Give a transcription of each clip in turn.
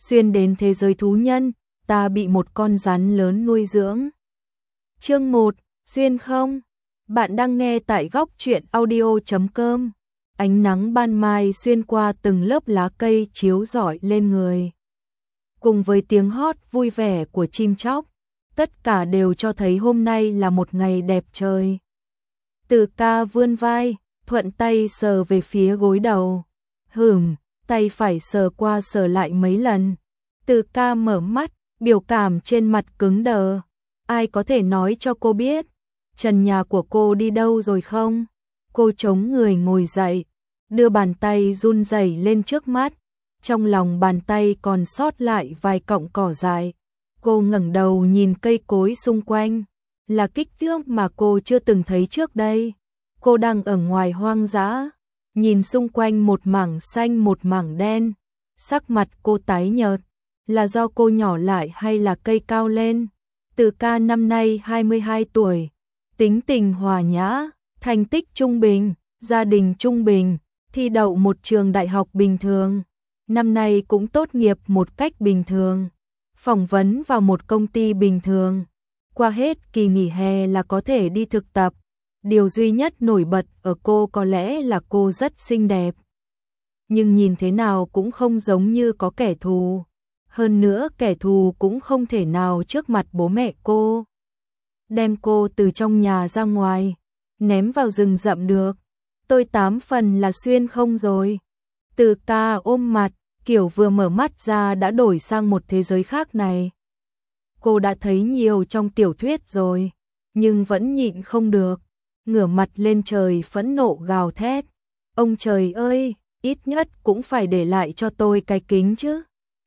xuyên đến thế giới thú nhân, ta bị một con rắn lớn nuôi dưỡng. Chương 1, xuyên không? Bạn đang nghe tại góc truyện audio.com. Ánh nắng ban mai xuyên qua từng lớp lá cây chiếu rọi lên người. Cùng với tiếng hót vui vẻ của chim chóc, tất cả đều cho thấy hôm nay là một ngày đẹp trời. Từ ca vươn vai, thuận tay sờ về phía gối đầu. Tay phải sờ qua sờ lại mấy lần. Từ ca mở mắt, biểu cảm trên mặt cứng đờ. Ai có thể nói cho cô biết, trần nhà của cô đi đâu rồi không? Cô chống người ngồi dậy, đưa bàn tay run rẩy lên trước mắt. Trong lòng bàn tay còn sót lại vài cọng cỏ dại. Cô ngẩng đầu nhìn cây cối xung quanh, là kích thước mà cô chưa từng thấy trước đây. Cô đang ở ngoài hoang dã, nhìn xung quanh một mảng xanh một mảng đen. Sắc mặt cô tái nhợt, là do cô nhỏ lại hay là cây cao lên? Từ ca năm nay 22 tuổi, tính tình hòa nhã, thành tích trung bình, gia đình trung bình, thi đậu một trường đại học bình thường. Năm nay cũng tốt nghiệp một cách bình thường, phỏng vấn vào một công ty bình thường. Qua hết kỳ nghỉ hè là có thể đi thực tập. Điều duy nhất nổi bật ở cô có lẽ là cô rất xinh đẹp. Nhưng nhìn thế nào cũng không giống như có kẻ thù. Hơn nữa kẻ thù cũng không thể nào trước mặt bố mẹ cô đem cô từ trong nhà ra ngoài, ném vào rừng rậm được. Tôi 8 phần là xuyên không rồi. Từ ca ôm mặt, kiểu vừa mở mắt ra đã đổi sang một thế giới khác này. Cô đã thấy nhiều trong tiểu thuyết rồi, nhưng vẫn nhịn không được. Ngửa mặt lên trời phẫn nộ gào thét. Ông trời ơi, ít nhất cũng phải để lại cho tôi cái kính chứ.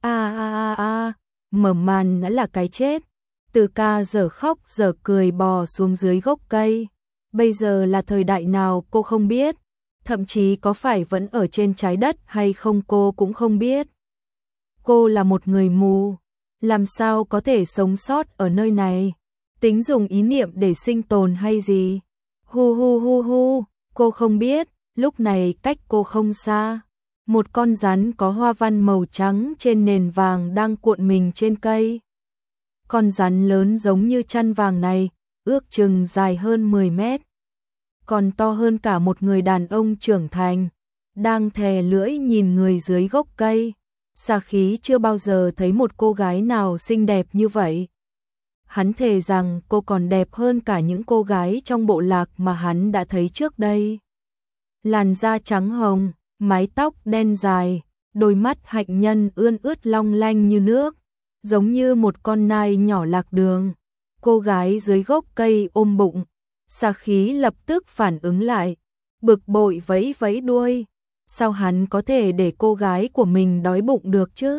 Mở màn đã là cái chết. Từ ca giờ khóc giờ cười bò xuống dưới gốc cây. Bây giờ là thời đại nào cô không biết, thậm chí có phải vẫn ở trên trái đất hay không cô cũng không biết. Cô là một người mù, làm sao có thể sống sót ở nơi này? Tính dùng ý niệm để sinh tồn hay gì? Cô không biết, lúc này cách cô không xa, một con rắn có hoa văn màu trắng trên nền vàng đang cuộn mình trên cây. Con rắn lớn giống như chăn vàng này, ước chừng dài hơn 10 mét. Còn to hơn cả một người đàn ông trưởng thành, đang thè lưỡi nhìn người dưới gốc cây. Xà Khí chưa bao giờ thấy một cô gái nào xinh đẹp như vậy. Hắn thề rằng cô còn đẹp hơn cả những cô gái trong bộ lạc mà hắn đã thấy trước đây. Làn da trắng hồng, mái tóc đen dài, đôi mắt hạnh nhân ươn ướt long lanh như nước, giống như một con nai nhỏ lạc đường. Cô gái dưới gốc cây ôm bụng. Xà Khí lập tức phản ứng lại, bực bội vẫy vẫy đuôi. Sao hắn có thể để cô gái của mình đói bụng được chứ?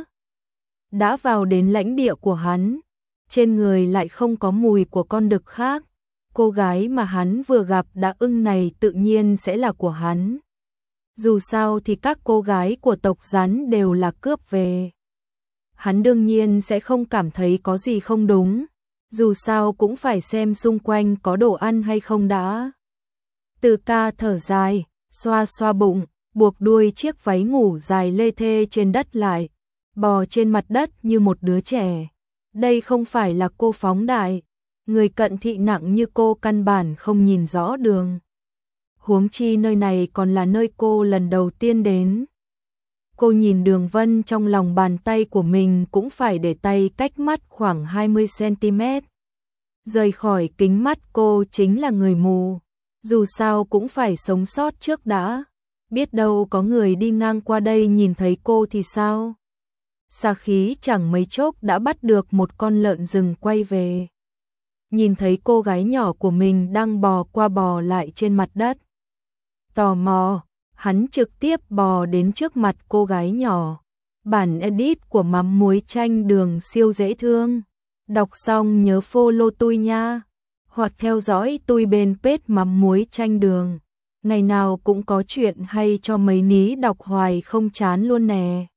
Đã vào đến lãnh địa của hắn, trên người lại không có mùi của con đực khác. Cô gái mà hắn vừa gặp đã ưng này tự nhiên sẽ là của hắn. Dù sao thì các cô gái của tộc rắn đều là cướp về. Hắn đương nhiên sẽ không cảm thấy có gì không đúng. Dù sao cũng phải xem xung quanh có đồ ăn hay không đã. Từ ca thở dài, xoa xoa bụng, buộc đuôi chiếc váy ngủ dài lê thê trên đất lại, bò trên mặt đất như một đứa trẻ. Đây không phải là cô phóng đại, người cận thị nặng như cô căn bản không nhìn rõ đường. Huống chi nơi này còn là nơi cô lần đầu tiên đến. Cô nhìn đường vân trong lòng bàn tay của mình cũng phải để tay cách mắt khoảng 20 cm. Rời khỏi kính mắt cô chính là người mù. Dù sao cũng phải sống sót trước đã. Biết đâu có người đi ngang qua đây nhìn thấy cô thì sao? Xà Khí chẳng mấy chốc đã bắt được một con lợn rừng quay về. Nhìn thấy cô gái nhỏ của mình đang bò qua bò lại trên mặt đất. Tò mò, hắn trực tiếp bò đến trước mặt cô gái nhỏ. Bản edit của mắm muối chanh đường siêu dễ thương. Đọc xong nhớ follow tôi nha. Hoặc theo dõi tôi bên page mắm muối chanh đường. Ngày nào cũng có chuyện hay cho mấy ní đọc hoài không chán luôn nè.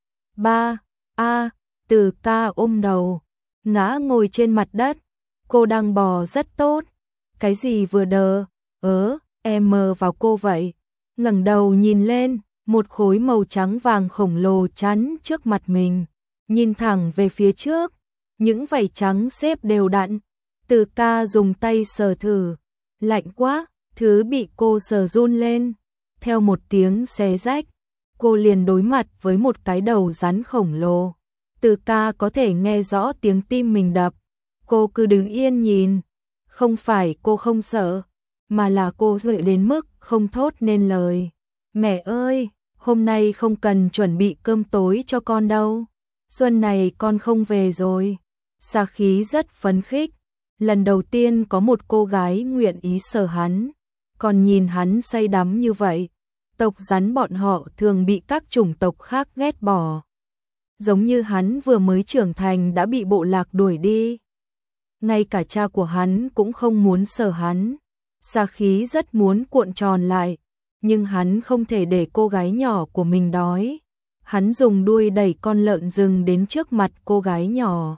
Từ ca ôm đầu, ngã ngồi trên mặt đất. Cô đang bò rất tốt. Cái gì vừa đờ, em mờ vào cô vậy. Ngẩng đầu nhìn lên, một khối màu trắng vàng khổng lồ chắn trước mặt mình. nhìn thẳng về phía trước, những vảy trắng xếp đều đặn. Từ Ca dùng tay sờ thử, lạnh quá, thứ bị cô sờ run lên. Theo một tiếng xé rách, cô liền đối mặt với một cái đầu rắn khổng lồ. Từ Ca có thể nghe rõ tiếng tim mình đập. Cô cứ đứng yên nhìn. Không phải cô không sợ, mà là cô sợ đến mức không thốt nên lời. Mẹ ơi, hôm nay không cần chuẩn bị cơm tối cho con đâu. Xuân này con không về rồi. Sa Khí rất phấn khích. Lần đầu tiên có một cô gái nguyện ý sờ hắn. Còn nhìn hắn say đắm như vậy. Tộc rắn bọn họ thường bị các chủng tộc khác ghét bỏ. Giống như hắn vừa mới trưởng thành đã bị bộ lạc đuổi đi. Ngay cả cha của hắn cũng không muốn sờ hắn. Sa Khí rất muốn cuộn tròn lại, nhưng hắn không thể để cô gái nhỏ của mình đói. Hắn dùng đuôi đẩy con lợn rừng đến trước mặt cô gái nhỏ,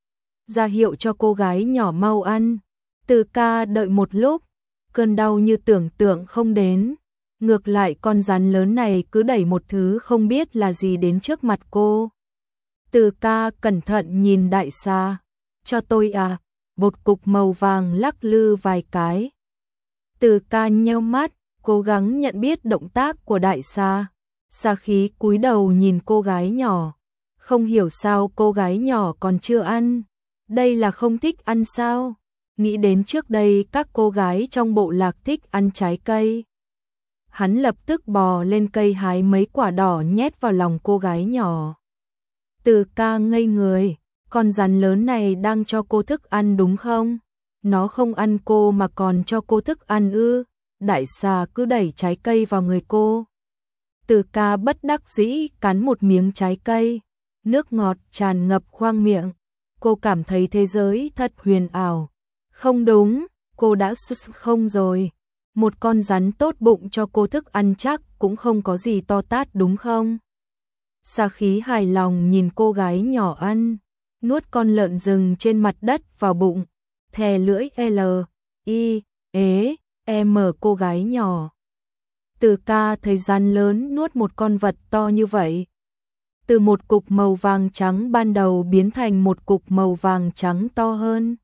ra hiệu cho cô gái nhỏ mau ăn. Từ Ca đợi một lúc, cơn đau như tưởng tượng không đến. Ngược lại con rắn lớn này cứ đẩy một thứ không biết là gì đến trước mặt cô. Từ Ca cẩn thận nhìn đại xà. Cho tôi à? Bột cục màu vàng lắc lư vài cái. Từ Ca nheo mắt, cố gắng nhận biết động tác của đại xà. Sa Khí cúi đầu nhìn cô gái nhỏ. Không hiểu sao cô gái nhỏ còn chưa ăn. Đây là không thích ăn sao? Nghĩ đến trước đây các cô gái trong bộ lạc thích ăn trái cây. Hắn lập tức bò lên cây hái mấy quả đỏ nhét vào lòng cô gái nhỏ. Từ Ca ngây người. Con rắn lớn này đang cho cô thức ăn đúng không? Nó không ăn cô mà còn cho cô thức ăn ư? Đại xà cứ đẩy trái cây vào người cô. Từ Ca bất đắc dĩ cắn một miếng trái cây. Nước ngọt tràn ngập khoang miệng. Cô cảm thấy thế giới thật huyền ảo. Không đúng, cô đã không rồi. Một con rắn tốt bụng cho cô thức ăn chắc cũng không có gì to tát đúng không? Sa Khí hài lòng nhìn cô gái nhỏ ăn. Nuốt con lợn rừng trên mặt đất vào bụng, thè lưỡi L, I, ế, M cô gái nhỏ. Từ Ca thấy rắn lớn nuốt một con vật to như vậy. Từ một cục màu vàng trắng ban đầu biến thành một cục màu vàng trắng to hơn.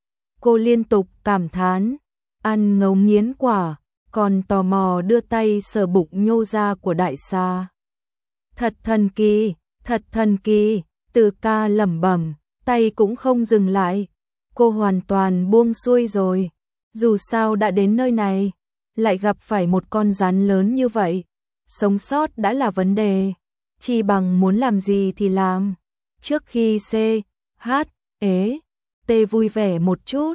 Cô liên tục cảm thán, ăn ngấu nghiến quả, còn tò mò đưa tay sờ bụng nhô ra của đại xà. Thật thần kỳ, thật thần kỳ. Từ Ca lẩm bẩm, tay cũng không dừng lại. Cô hoàn toàn buông xuôi rồi. Dù sao đã đến nơi này, lại gặp phải một con rắn lớn như vậy. Sống sót đã là vấn đề. Chỉ bằng muốn làm gì thì làm. Trước khi C, H, ế, T vui vẻ một chút.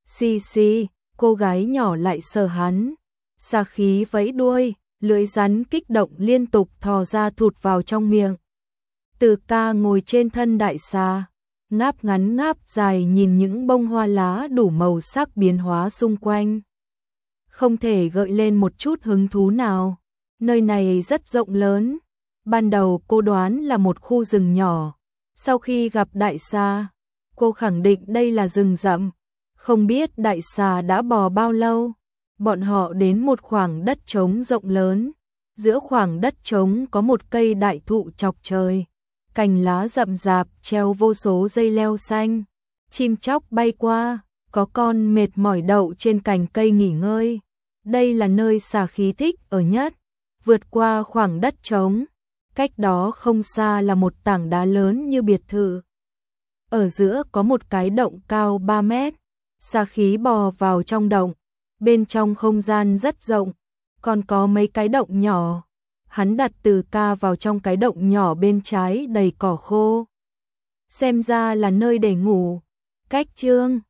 Xì, cô gái nhỏ lại sờ hắn. Sa Khí vẫy đuôi, lưỡi rắn kích động liên tục thò ra thụt vào trong miệng. Từ Ca ngồi trên thân đại xà, ngáp ngắn ngáp dài nhìn những bông hoa lá đủ màu sắc biến hóa xung quanh. Không thể gợi lên một chút hứng thú nào. Nơi này rất rộng lớn. Ban đầu cô đoán là một khu rừng nhỏ. Sau khi gặp đại xà, cô khẳng định đây là rừng rậm. Không biết đại xà đã bò bao lâu. Bọn họ đến một khoảng đất trống rộng lớn. Giữa khoảng đất trống có một cây đại thụ chọc trời. Cành lá rậm rạp treo vô số dây leo xanh. Chim chóc bay qua, có con mệt mỏi đậu trên cành cây nghỉ ngơi. Đây là nơi Sa Khí thích ở nhất. Vượt qua khoảng đất trống, cách đó không xa là một tảng đá lớn như biệt thự. Ở giữa có một cái động cao 3 mét. Sa Khí bò vào trong động. Bên trong không gian rất rộng, còn có mấy cái động nhỏ. Hắn đặt Từ Ca vào trong cái động nhỏ bên trái đầy cỏ khô. Xem ra là nơi để ngủ. Cách chương